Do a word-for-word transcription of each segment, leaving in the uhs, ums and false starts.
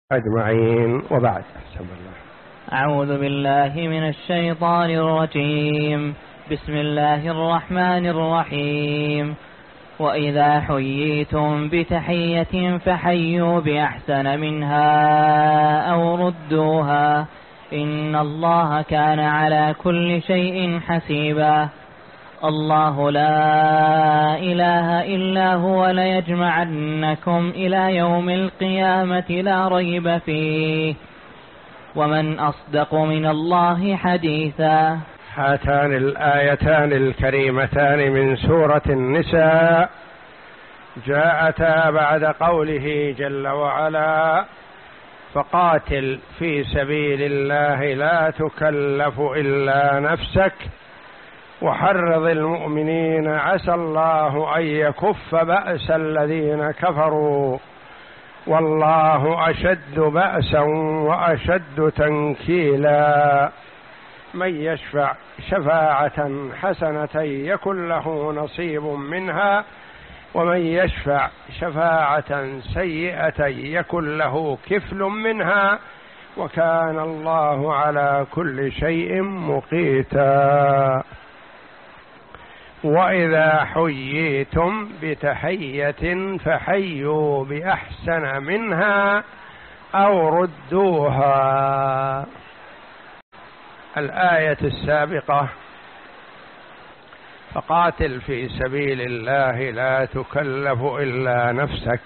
أجمعين، وبعد. الله. أعوذ بالله من الشيطان الرجيم. بسم الله الرحمن الرحيم. وإذا حييتم بتحية فحيوا بأحسن منها أو ردوها إن الله كان على كل شيء حسيبا. الله لا إله إلا هو ليجمعنكم إلى يوم القيامة لا ريب فيه ومن أصدق من الله حديثا. هاتان الآيتان الكريمتان من سورة النساء جاءتا بعد قوله جل وعلا: فقاتل في سبيل الله لا تكلف إلا نفسك وحرض المؤمنين عسى الله أن يكف بأس الذين كفروا والله أشد بأسا وأشد تنكيلا. من يشفع شفاعة حسنة يكن له نصيب منها ومن يشفع شفاعة سيئة يكن له كفل منها وكان الله على كل شيء مقيتا. وإذا حييتم بتحية فحيوا بأحسن منها أو ردوها. الآية السابقة: فقاتل في سبيل الله لا تكلف إلا نفسك،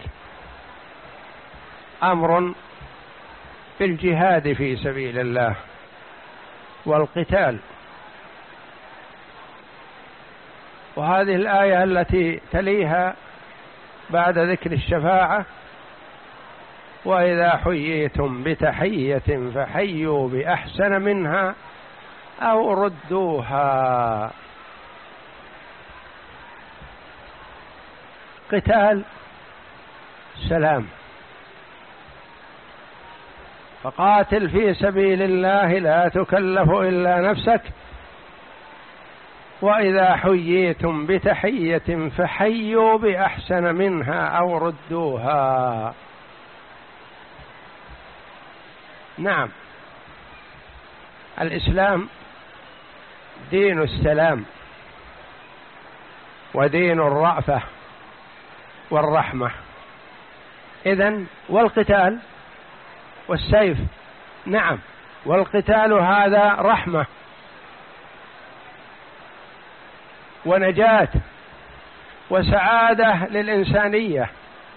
أمر بالجهاد في سبيل الله والقتال. وهذه الآية التي تليها بعد ذكر الشفاعة: وإذا حييتم بتحية فحيوا بأحسن منها أو ردوها. قتال سلام. فقاتل في سبيل الله لا تكلف إلا نفسك وإذا حييتم بتحية فحيوا بأحسن منها أو ردوها. نعم، الإسلام دين السلام ودين الرأفة والرحمة. إذن والقتال والسيف، نعم، والقتال هذا رحمة ونجاة وسعادة للإنسانية.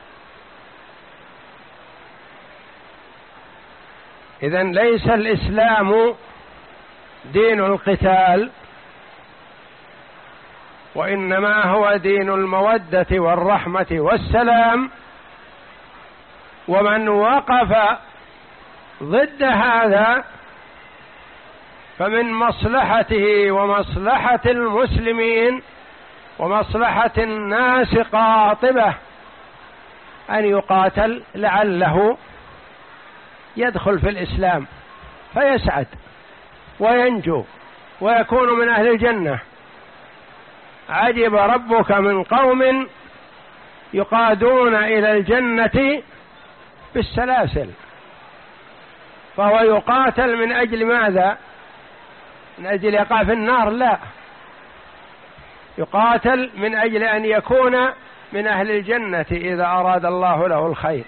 إذن ليس الإسلام دين القتال وإنما هو دين المودة والرحمة والسلام. ومن وقف ضد هذا فمن مصلحته ومصلحة المسلمين ومصلحة الناس قاطبة أن يقاتل لعله يدخل في الإسلام فيسعد وينجو ويكون من أهل الجنة. عجب ربك من قوم يقادون إلى الجنة بالسلاسل. فهو يقاتل من أجل ماذا؟ من أجل يقع في النار؟ لا، يقاتل من أجل أن يكون من أهل الجنة إذا أراد الله له الخير.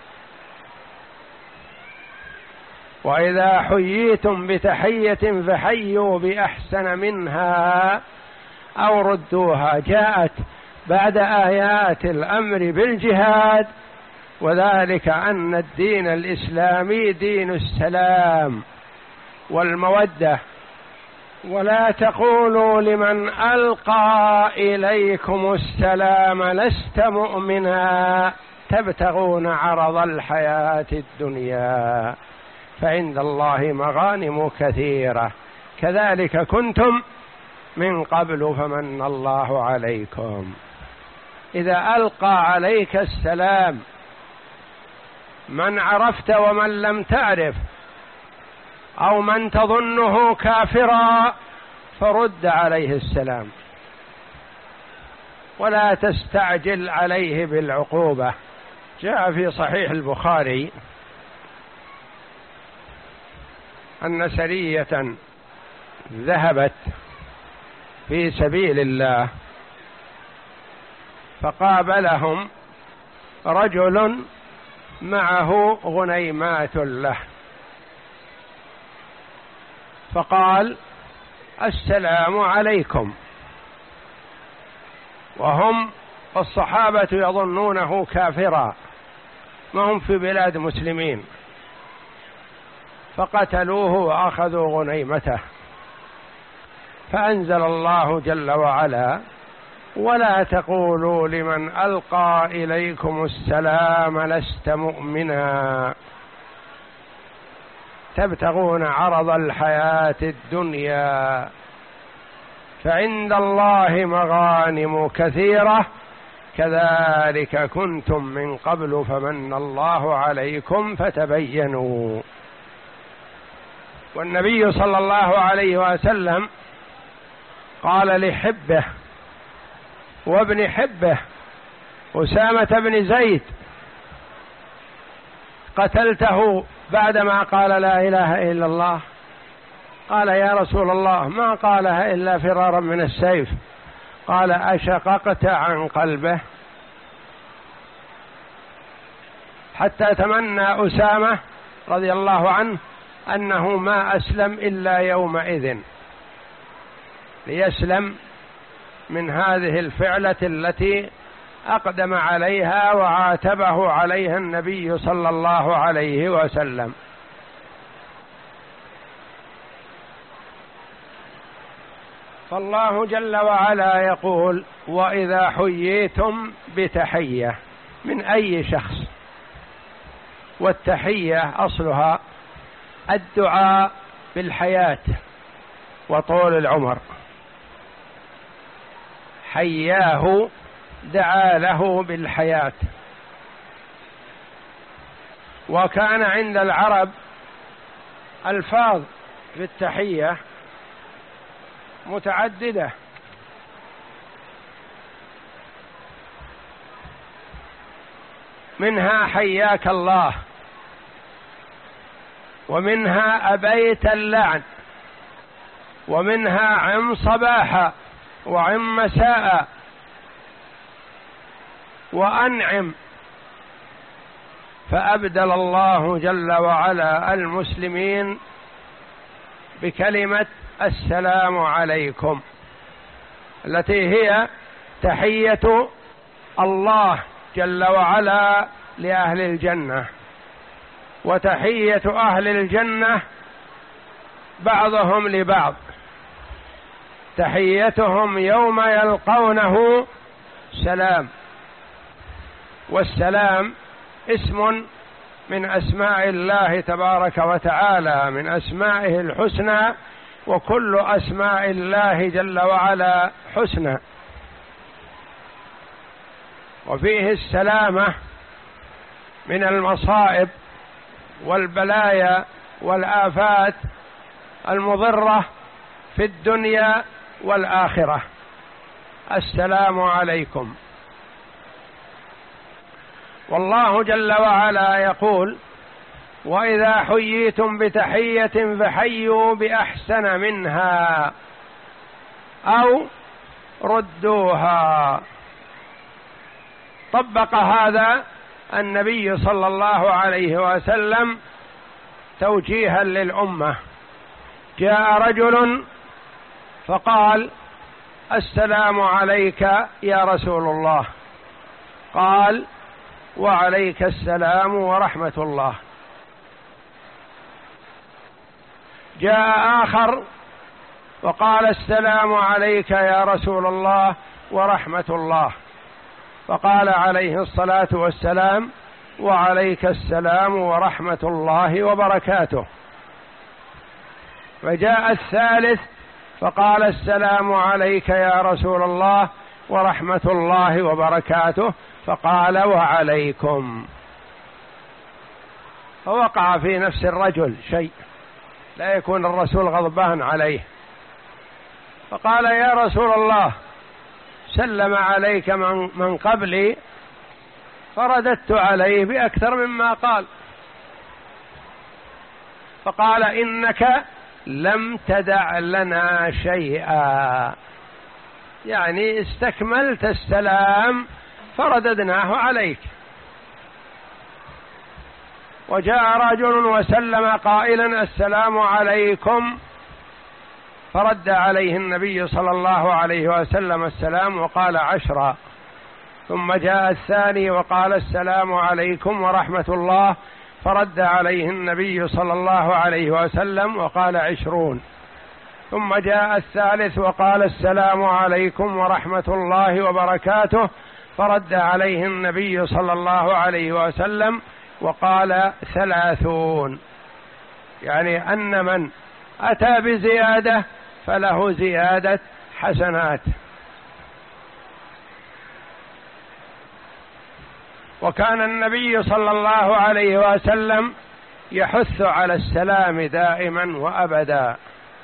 وإذا حييتم بتحية فحيوا بأحسن منها أو ردوها جاءت بعد آيات الأمر بالجهاد، وذلك أن الدين الإسلامي دين السلام والمودة. ولا تقولوا لمن ألقى إليكم السلام لست مؤمنا تبتغون عرض الحياة الدنيا فعند الله مغانم كثيرة كذلك كنتم من قبل فمن الله عليكم. إذا ألقى عليك السلام من عرفت ومن لم تعرف أو من تظنه كافرا فرد عليه السلام ولا تستعجل عليه بالعقوبة. جاء في صحيح البخاري أن سرية ذهبت في سبيل الله، فقابلهم رجل معه غنيمات له، فقال: السلام عليكم. وهم الصحابة يظنونه كافرا، ما هم في بلاد مسلمين، فقتلوه وأخذوا غنيمته. فأنزل الله جل وعلا: ولا تقولوا لمن ألقى إليكم السلام لست مؤمنا تبتغون عرض الحياة الدنيا فعند الله مغانم كثيرة كذلك كنتم من قبل فمن الله عليكم فتبينوا. والنبي صلى الله عليه وسلم قال لحبه وابن حبه أسامة بن زيد: قتلته بعدما قال لا إله إلا الله؟ قال: يا رسول الله ما قالها إلا فرارا من السيف. قال: أشققت عن قلبه؟ حتى تمنى أسامة رضي الله عنه أنه ما أسلم إلا يومئذ ليسلم من هذه الفعلة التي أقدم عليها وعاتبه عليها النبي صلى الله عليه وسلم. فالله جل وعلا يقول: وإذا حييتم بتحية من أي شخص، والتحية أصلها الدعاء بالحياة وطول العمر. حياه دعا له بالحياة. وكان عند العرب ألفاظ في التحية متعددة، منها حياك الله، ومنها أبيت اللعن، ومنها عم صباحا وعم مساء وأنعم. فأبدل الله جل وعلا المسلمين بكلمة السلام عليكم التي هي تحية الله جل وعلا لأهل الجنة، وتحية أهل الجنة بعضهم لبعض. تحيتهم يوم يلقونه سلام، والسلام اسم من أسماء الله تبارك وتعالى، من أسمائه الحسنى، وكل أسماء الله جل وعلا حسنى. وفيه السلامة من المصائب والبلايا والآفات المضرة في الدنيا والآخرة. السلام عليكم. والله جل وعلا يقول: وإذا حييتم بتحية فحيوا بأحسن منها أو ردوها. طبق هذا النبي صلى الله عليه وسلم توجيها للأمة. جاء رجل فقال: السلام عليك يا رسول الله. قال: وعليك السلام ورحمة الله. جاء آخر وقال: السلام عليك يا رسول الله ورحمة الله. فقال عليه الصلاة والسلام: وعليك السلام ورحمة الله وبركاته. فجاء الثالث فقال: السلام عليك يا رسول الله ورحمة الله وبركاته. فقال: وعليكم. فوقع في نفس الرجل شيء لا يكون الرسول غضبان عليه، فقال: يا رسول الله سلم عليك من, من قبلي فرددت عليه بأكثر مما قال. فقال إنك لم تدع لنا شيئا، يعني استكملت السلام فرددناه عليك. وجاء رجل وسلم قائلا السلام عليكم، فرد عليه النبي صلى الله عليه وسلم السلام وقال عشرا. ثم جاء الثاني وقال السلام عليكم ورحمة الله، فرد عليه النبي صلى الله عليه وسلم وقال عشرون. ثم جاء الثالث وقال السلام عليكم ورحمة الله وبركاته، فرد عليه النبي صلى الله عليه وسلم وقال ثلاثون، يعني أن من أتى بزيادة فله زيادة حسنات. وكان النبي صلى الله عليه وسلم يحث على السلام دائما وأبدا.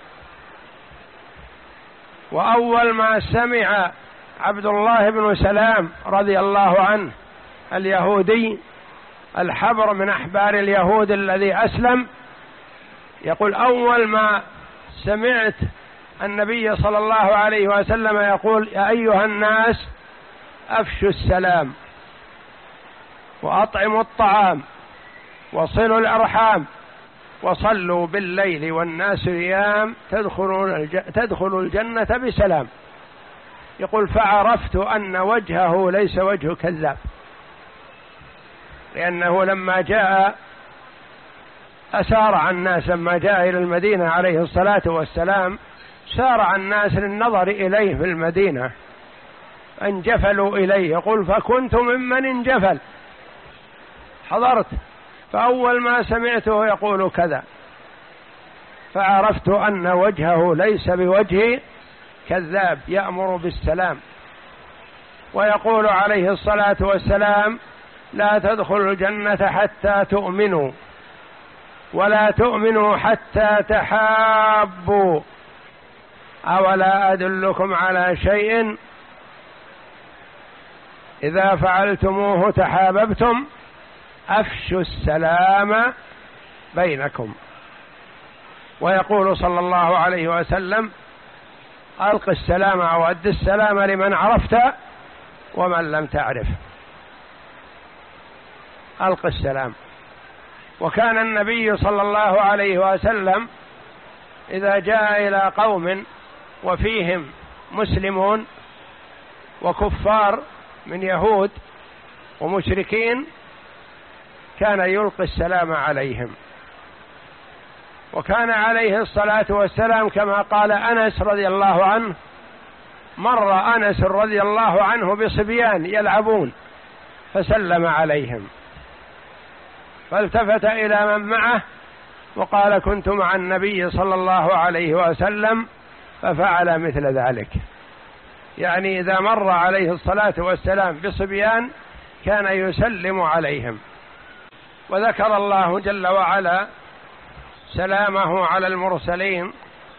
وأول ما سمع عبد الله بن سلام رضي الله عنه اليهودي الحبر من أحبار اليهود الذي أسلم، يقول أول ما سمعت النبي صلى الله عليه وسلم يقول يا أيها الناس أفشوا السلام وأطعموا الطعام وصلوا الأرحام وصلوا بالليل والناس نيام تدخلوا الجنة بسلام. يقول فعرفت أن وجهه ليس وجه كذاب، لأنه لما جاء أسارع الناس، لما جاء إلى المدينة عليه الصلاة والسلام سارع الناس للنظر إليه في المدينة، انجفلوا إليه. يقول فكنت ممن انجفل، حضرت، فأول ما سمعته يقول كذا فعرفت أن وجهه ليس بوجه كذاب يأمر بالسلام. ويقول عليه الصلاة والسلام لا تدخلوا الجنة حتى تؤمنوا ولا تؤمنوا حتى تحابوا، أولا أدلكم على شيء إذا فعلتموه تحاببتم أفشوا السلام بينكم. ويقول صلى الله عليه وسلم ألق السلام أو أد السلام لمن عرفت ومن لم تعرف، ألق السلام. وكان النبي صلى الله عليه وسلم إذا جاء إلى قوم وفيهم مسلمون وكفار من يهود ومشركين كان يلقي السلام عليهم. وكان عليه الصلاة والسلام كما قال أنس رضي الله عنه مر أنس رضي الله عنه بصبيان يلعبون فسلم عليهم، فالتفت إلى من معه وقال كنت مع النبي صلى الله عليه وسلم ففعل مثل ذلك. يعني إذا مر عليه الصلاة والسلام بصبيان كان يسلم عليهم. وذكر الله جل وعلا سلامه على المرسلين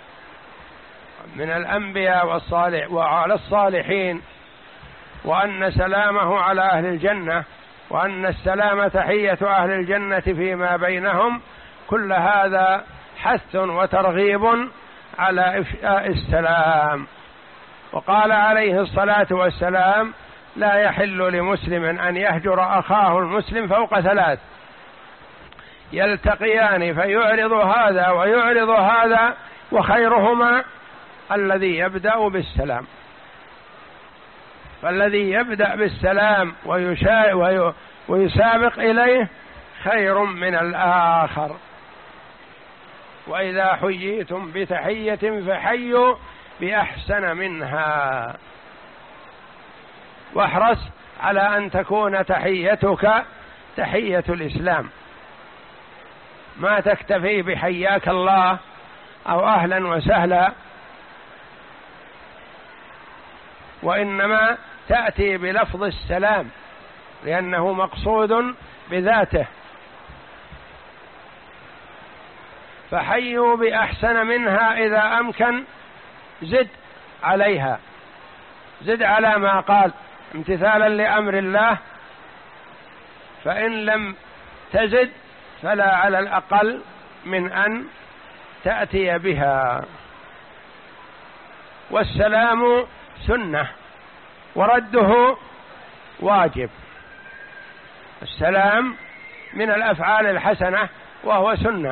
من الأنبياء والصالح وعلى الصالحين، وأن سلامه على أهل الجنة، وأن السلام تحية أهل الجنة فيما بينهم. كل هذا حث وترغيب على إفشاء السلام. وقال عليه الصلاة والسلام لا يحل لمسلم أن يهجر أخاه المسلم فوق ثلاث، يلتقيان فيعرض هذا ويعرض هذا وخيرهما الذي يبدأ بالسلام. فالذي يبدأ بالسلام ويسابق إليه خير من الآخر. وإذا حييتم بتحية فحيوا بأحسن منها، واحرص على أن تكون تحيتك تحية الإسلام، ما تكتفي بحياك الله أو أهلا وسهلا، وإنما تأتي بلفظ السلام لأنه مقصود بذاته. فحيوا بأحسن منها إذا أمكن، زد عليها، زد على ما قال امتثالا لأمر الله. فإن لم تزد فلا على الأقل من أن تأتي بها. والسلام سنة ورده واجب. السلام من الأفعال الحسنة وهو سنة،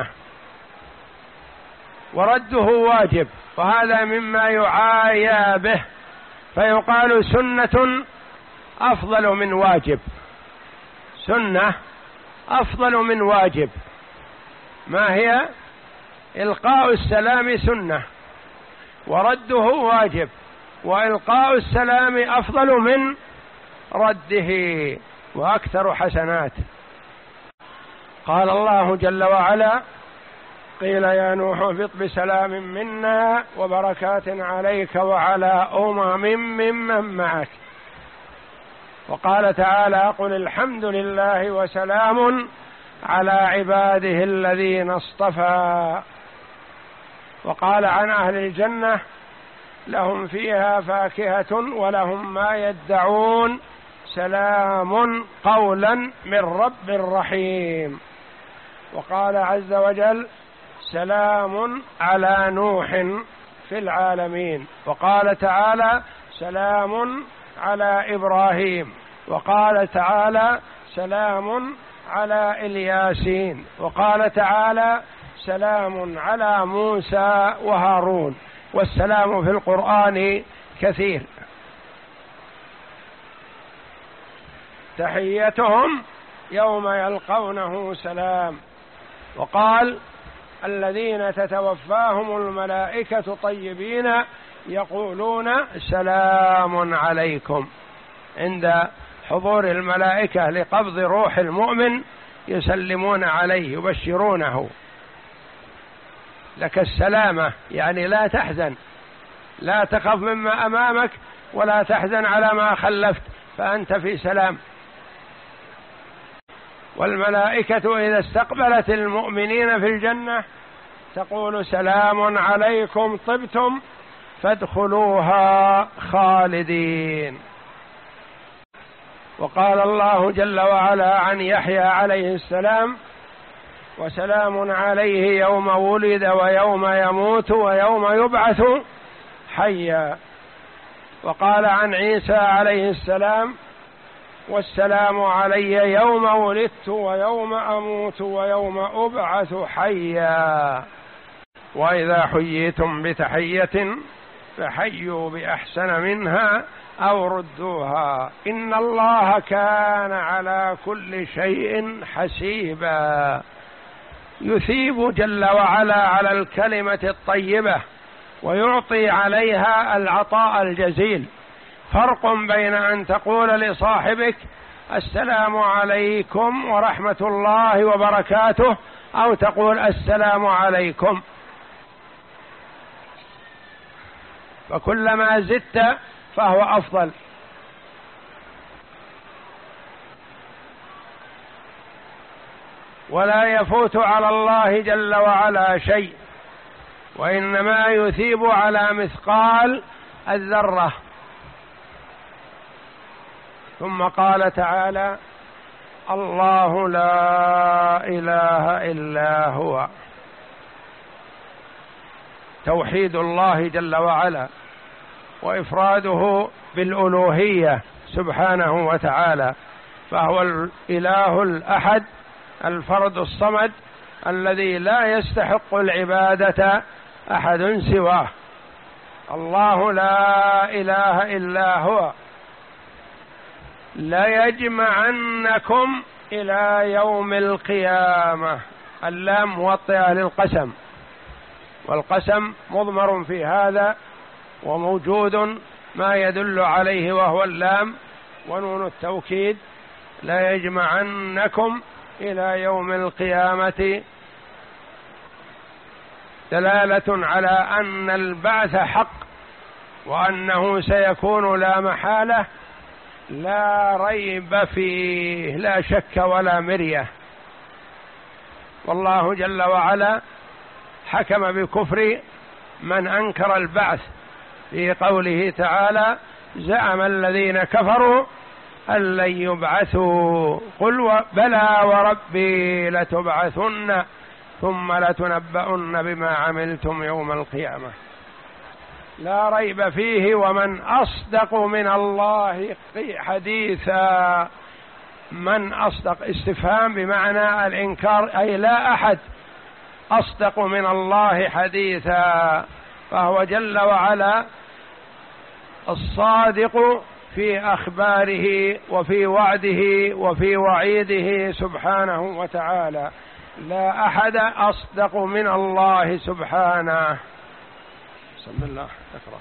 ورده واجب، وهذا مما يعايى به، فيقال سنة أفضل من واجب. سنة أفضل من واجب. ما هي؟ إلقاء السلام سنة ورده واجب، وإلقاء السلام أفضل من رده وأكثر حسنات. قال الله جل وعلا: قيل يا نوح اهبط بسلام منا وبركات عليك وعلى أمم ممن معك. وقال تعالى: قل الحمد لله وسلام على عباده الذين اصطفى. وقال عن أهل الجنة: لهم فيها فاكهة ولهم ما يدعون سلام قولا من رب رحيم. وقال عز وجل: سلام على نوح في العالمين. وقال تعالى: سلام على إبراهيم. وقال تعالى: سلام على الياسين. وقال تعالى: سلام على موسى وهارون. والسلام في القرآن كثير. تحيتهم يوم يلقونه سلام. وقال: الذين تتوفاهم الملائكة طيبين يقولون سلام عليكم. عند حضور الملائكة لقبض روح المؤمن يسلمون عليه يبشرونه: لك السلامة، يعني لا تحزن، لا تخف مما أمامك ولا تحزن على ما خلفت، فأنت في سلام. والملائكة إذا استقبلت المؤمنين في الجنة تقول: سلام عليكم طبتم فادخلوها خالدين. وقال الله جل وعلا عن يحيى عليه السلام: وسلام عليه يوم ولد ويوم يموت ويوم يبعث حيا. وقال عن عيسى عليه السلام: والسلام علي يوم ولدت ويوم أموت ويوم أبعث حيا. وإذا حييتم بتحية فحيوا بأحسن منها أو ردوها إن الله كان على كل شيء حسيبا. يثيب جل وعلا على الكلمة الطيبة ويعطي عليها العطاء الجزيل. فرق بين أن تقول لصاحبك: السلام عليكم ورحمة الله وبركاته، أو تقول: السلام عليكم. فكلما زدت فهو أفضل. ولا يفوت على الله جل وعلا شيء، وإنما يثيب على مثقال الذرة. ثم قال تعالى: الله لا إله إلا هو. توحيد الله جل وعلا وإفراده بالألوهية سبحانه وتعالى، فهو الإله الأحد الفرد الصمد الذي لا يستحق العبادة أحد سواه. الله لا إله إلا هو لا يجمعنكم إلى يوم القيامة. اللام موطئة للقسم، والقسم مضمر في هذا وموجود ما يدل عليه وهو اللام ونون التوكيد. لا يجمعنكم إلى يوم القيامة دلالة على أن البعث حق، وأنه سيكون لا محالة، لا ريب فيه، لا شك ولا مرية. والله جل وعلا حكم بكفر من أنكر البعث في قوله تعالى: زعم الذين كفروا أن لن يبعثوا قل بلى وربي لتبعثن ثم لتنبؤن بما عملتم يوم القيامة. لا ريب فيه. ومن أصدق من الله حديثا. من أصدق استفهام بمعنى الإنكار، أي لا أحد أصدق من الله حديثا، فهو جل وعلا الصادق في أخباره وفي وعده وفي وعيده سبحانه وتعالى. لا أحد أصدق من الله سبحانه. بسم الله اقرأ.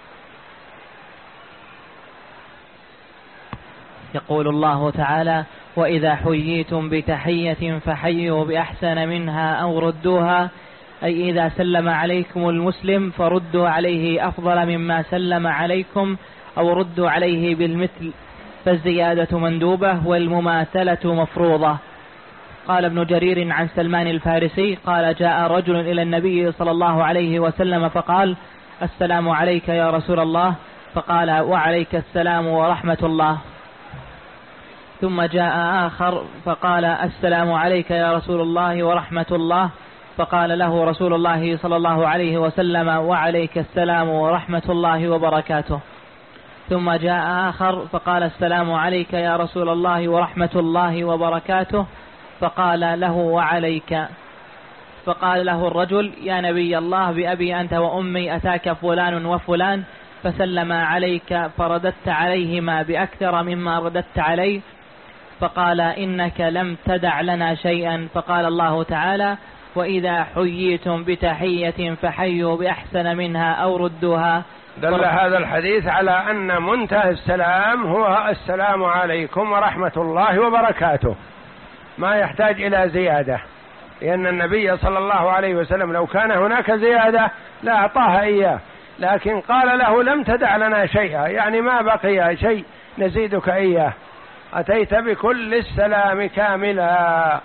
يقول الله تعالى: وإذا حييتم بتحية فحيوا بأحسن منها أو ردوها، أي إذا سلم عليكم المسلم فردوا عليه أفضل مما سلم عليكم أو ردوا عليه بالمثل، فالزيادة مندوبة والمماثلة مفروضة. قال ابن جرير عن سلمان الفارسي قال: جاء رجل إلى النبي صلى الله عليه وسلم فقال: السلام عليك يا رسول الله، فقال: وعليك السلام ورحمة الله. ثم جاء آخر فقال: السلام عليك يا رسول الله ورحمة الله، فقال له رسول الله صلى الله عليه وسلم: وعليك السلام ورحمة الله وبركاته. ثم جاء آخر فقال: السلام عليك يا رسول الله ورحمة الله وبركاته، فقال له: وعليك. فقال له الرجل: يا نبي الله، بأبي أنت وأمي أتاك فلان وفلان فسلم عليك فرددت عليهما بأكثر مما رددت عليه. فقال: إنك لم تدع لنا شيئا. فقال الله تعالى: وإذا حييتم بتحية فحيوا بأحسن منها أو ردوها. دل هذا الحديث على أن منتهى السلام هو السلام عليكم ورحمة الله وبركاته، ما يحتاج إلى زيادة، لأن النبي صلى الله عليه وسلم لو كان هناك زيادة لا أعطاها إياه، لكن قال له: لم تدع لنا شيئا، يعني ما بقي شيء نزيدك إياه، أتيت بكل السلام كاملا.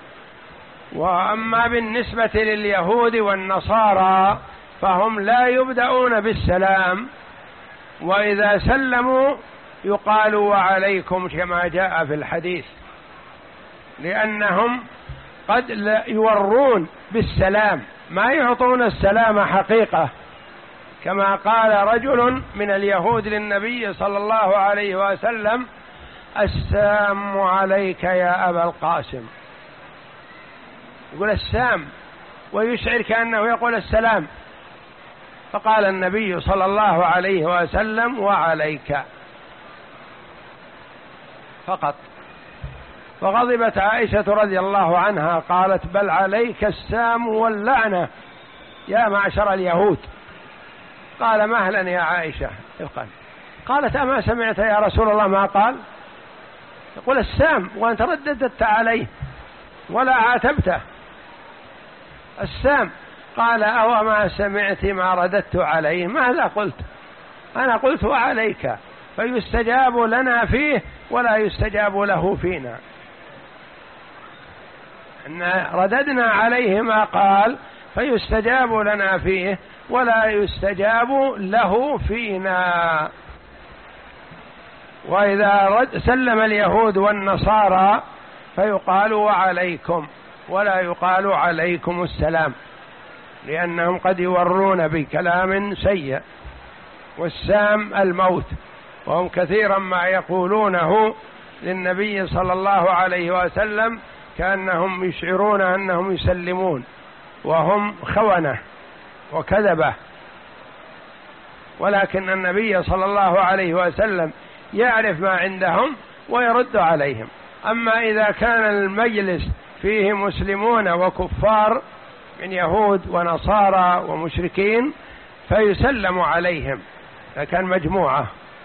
وأما بالنسبة لليهود والنصارى فهم لا يبدأون بالسلام، وإذا سلموا يقال: وعليكم، كما جاء في الحديث، لأنهم قد يورون بالسلام، ما يعطون السلام حقيقة، كما قال رجل من اليهود للنبي صلى الله عليه وسلم: السلام عليك يا أبا القاسم. يقول السام ويشعر كأنه يقول السلام، فقال النبي صلى الله عليه وسلم: وعليك فقط. فغضبت عائشة رضي الله عنها قالت: بل عليك السام واللعنة يا معشر اليهود. قال: مهلا يا عائشة. قالت: أما سمعت يا رسول الله ما قال؟ يقول السام وأنت رددت عليه ولا عاتبته. السام. قال: أو ما سمعت ما رددت عليه؟ ماذا قلت؟ أنا قلت: وعليك، فيستجاب لنا فيه ولا يستجاب له فينا. إن رددنا عليه ما قال فيستجاب لنا فيه ولا يستجاب له فينا. وإذا رد سلم اليهود والنصارى فيقال: وعليكم، ولا يقال عليكم السلام، لأنهم قد يورون بكلام سيء. والسام الموت، وهم كثيرا ما يقولونه للنبي صلى الله عليه وسلم كأنهم يشعرون أنهم يسلمون، وهم خونة وكذبة، ولكن النبي صلى الله عليه وسلم يعرف ما عندهم ويرد عليهم. أما إذا كان المجلس فيه مسلمون وكفار من يهود ونصارى ومشركين فيسلم عليهم، لكن مجموعة.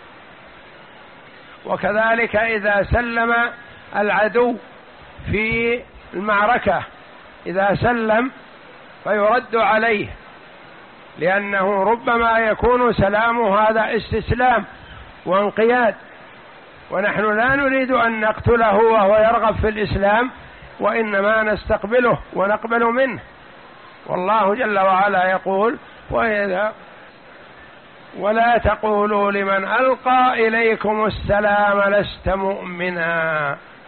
وكذلك إذا سلم العدو في المعركة، إذا سلم فيرد عليه، لأنه ربما يكون سلام هذا استسلام وانقياد، ونحن لا نريد أن نقتله وهو يرغب في الإسلام، وإنما نستقبله ونقبل منه. والله جل وعلا يقول: وإذا ولا تقولوا لمن ألقى إليكم السلام لست مؤمنا.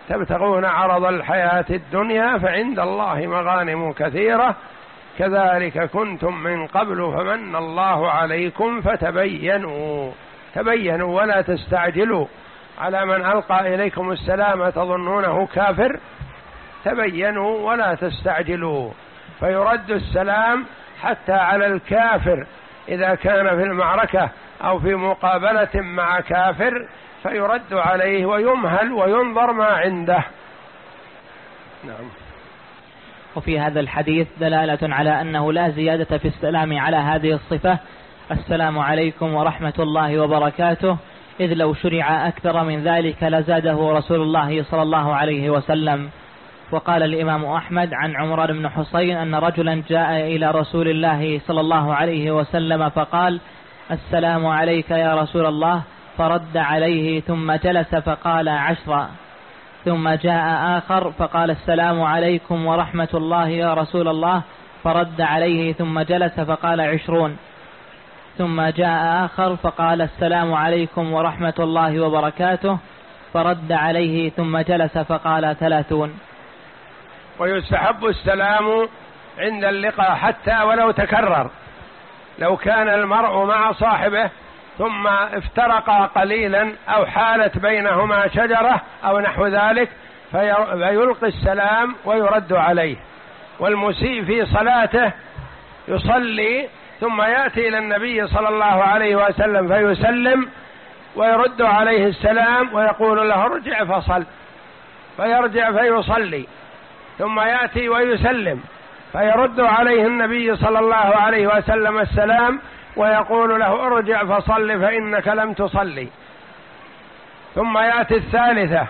تبتغون عرض الحياة الدنيا فعند الله مغانم كثيرة كذلك كنتم من قبل فمن الله عليكم فتبينوا. تبينوا ولا تستعجلوا على من ألقى إليكم السلام تظنونه كافر، تبينوا ولا تستعجلوا. فيرد السلام حتى على الكافر إذا كان في المعركة أو في مقابلة مع كافر، فيرد عليه ويمهل وينظر ما عنده. نعم. وفي هذا الحديث دلالة على أنه لا زيادة في السلام على هذه الصفة: السلام عليكم ورحمة الله وبركاته، إذ لو شرع أكثر من ذلك لزاده رسول الله صلى الله عليه وسلم. وقال الإمام أحمد عن عمران بن حصين أن رجلا جاء إلى رسول الله صلى الله عليه وسلم فقال: السلام عليك يا رسول الله، فرد عليه ثم جلس فقال عشرا. ثم جاء آخر فقال: السلام عليكم ورحمة الله يا رسول الله، فرد عليه ثم جلس فقال عشرون. ثم جاء آخر فقال: السلام عليكم ورحمة الله وبركاته، فرد عليه ثم جلس فقال ثلاثون. ويستحب السلام عند اللقاء حتى ولو تكرر، لو كان المرء مع صاحبه ثم افترقا قليلا أو حالت بينهما شجرة أو نحو ذلك فيلقي السلام ويرد عليه. والمسيء في صلاته يصلي ثم يأتي إلى النبي صلى الله عليه وسلم فيسلم ويرد عليه السلام ويقول له: ارجع فصل، فيرجع فيصلي ثم يأتي ويسلم فيرد عليه النبي صلى الله عليه وسلم السلام ويقول له: ارجع فصل فإنك لم تصلي. ثم يأتي الثالثة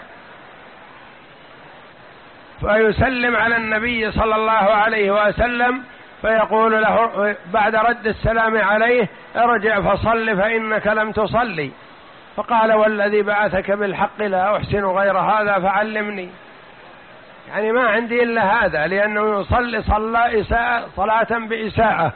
فيسلم على النبي صلى الله عليه وسلم فيقول له بعد رد السلام عليه: ارجع فصل فإنك لم تصلي. فقال: والذي بعثك بالحق لا أحسن غير هذا فعلمني. يعني ما عندي إلا هذا، لأنه يصلي صلى إساءة صلاة بإساءة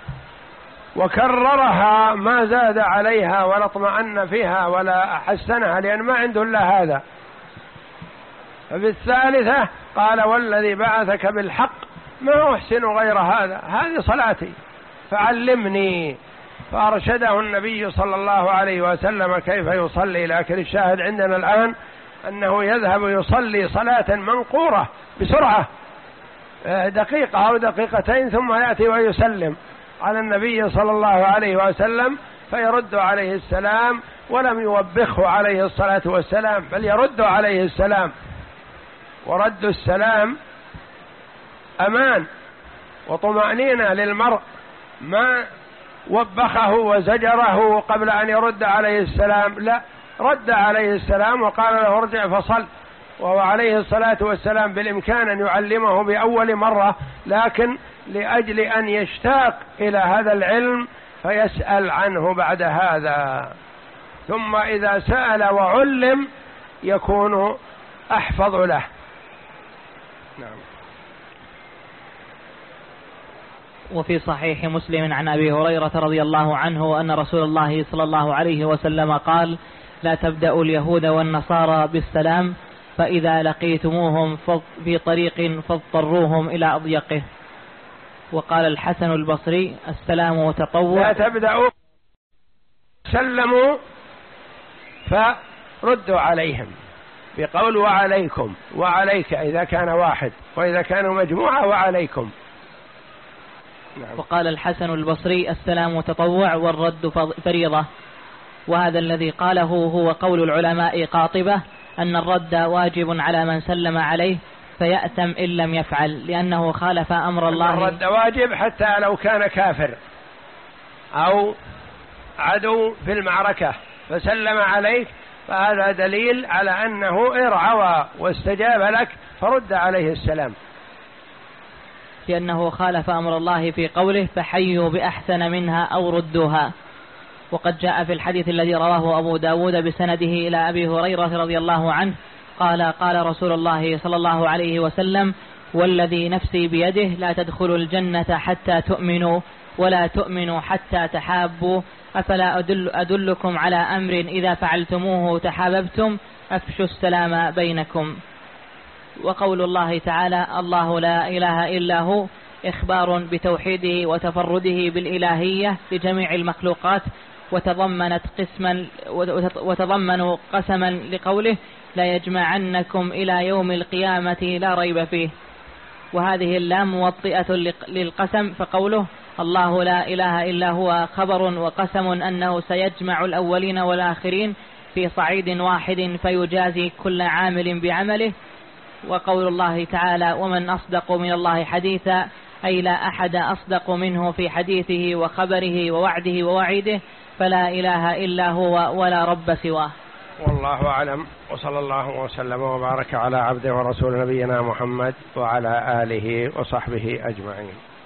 وكررها ما زاد عليها ولا اطمأن فيها ولا حسنها، لأن ما عنده إلا هذا. ففي الثالثة قال: والذي بعثك بالحق ما أحسن غير هذا، هذه صلاتي فعلمني. فأرشده النبي صلى الله عليه وسلم كيف يصلي. لكن الشاهد عندنا الآن أنه يذهب يصلي صلاة منقورة بسرعة دقيقة أو دقيقتين ثم يأتي ويسلم على النبي صلى الله عليه وسلم فيرد عليه السلام ولم يوبخه عليه الصلاة والسلام، بل يرد عليه السلام. ورد السلام أمان وطمأنينة للمرء، ما وبخه وزجره قبل أن يرد عليه السلام، لا، رد عليه السلام وقال له: ارجع فصل. وهو عليه الصلاة والسلام بالإمكان أن يعلمه بأول مرة، لكن لأجل أن يشتاق إلى هذا العلم فيسأل عنه بعد هذا، ثم إذا سأل وعلم يكون أحفظ له. نعم. وفي صحيح مسلم عن أبي هريرة رضي الله عنه أن رسول الله صلى الله عليه وسلم قال: لا تبدأوا اليهود والنصارى بالسلام، فإذا لقيتموهم في طريق فاضطروهم إلى أضيقه. وقال الحسن البصري: السلام تطوع. لا تبدأوا، سلموا فردوا عليهم بقول وعليكم، وعليك إذا كان واحد، وإذا كانوا مجموعة وعليكم. نعم. وقال الحسن البصري: السلام تطوع والرد فريضة. وهذا الذي قاله هو قول العلماء قاطبة، أن الرد واجب على من سلم عليه فيأتم إن لم يفعل، لأنه خالف أمر الله. الرد واجب حتى لو كان كافر أو عدو في المعركة فسلم عليك، فهذا دليل على أنه ارعوى واستجاب لك فرد عليه السلام، لأنه خالف أمر الله في قوله: فحيوا بأحسن منها أو ردوها. وقد جاء في الحديث الذي رواه أبو داود بسنده إلى أبي هريرة رضي الله عنه قال: قال رسول الله صلى الله عليه وسلم: والذي نفسي بيده لا تدخلوا الجنة حتى تؤمنوا ولا تؤمنوا حتى تحابوا، أفلا أدل أدلكم على أمر إذا فعلتموه تحاببتم، أفشوا السلام بينكم. وقول الله تعالى الله لا إله إلا هو إخبار بتوحيده وتفرده بالإلهية لجميع المخلوقات، وتضمنت قسما وتضمن قسما لقوله لا يجمعنكم إلى يوم القيامة لا ريب فيه. وهذه اللام موطئة للقسم، فقوله الله لا إله إلا هو خبر وقسم أنه سيجمع الأولين والآخرين في صعيد واحد فيجازي كل عامل بعمله. وقول الله تعالى ومن أصدق من الله حديثا، أي لا أحد أصدق منه في حديثه وخبره ووعده ووعيده، فلا إله إلا هو ولا رب سواه. والله أعلم، وصلى الله وسلم وبارك على عبده ورسول نبينا محمد وعلى آله وصحبه أجمعين.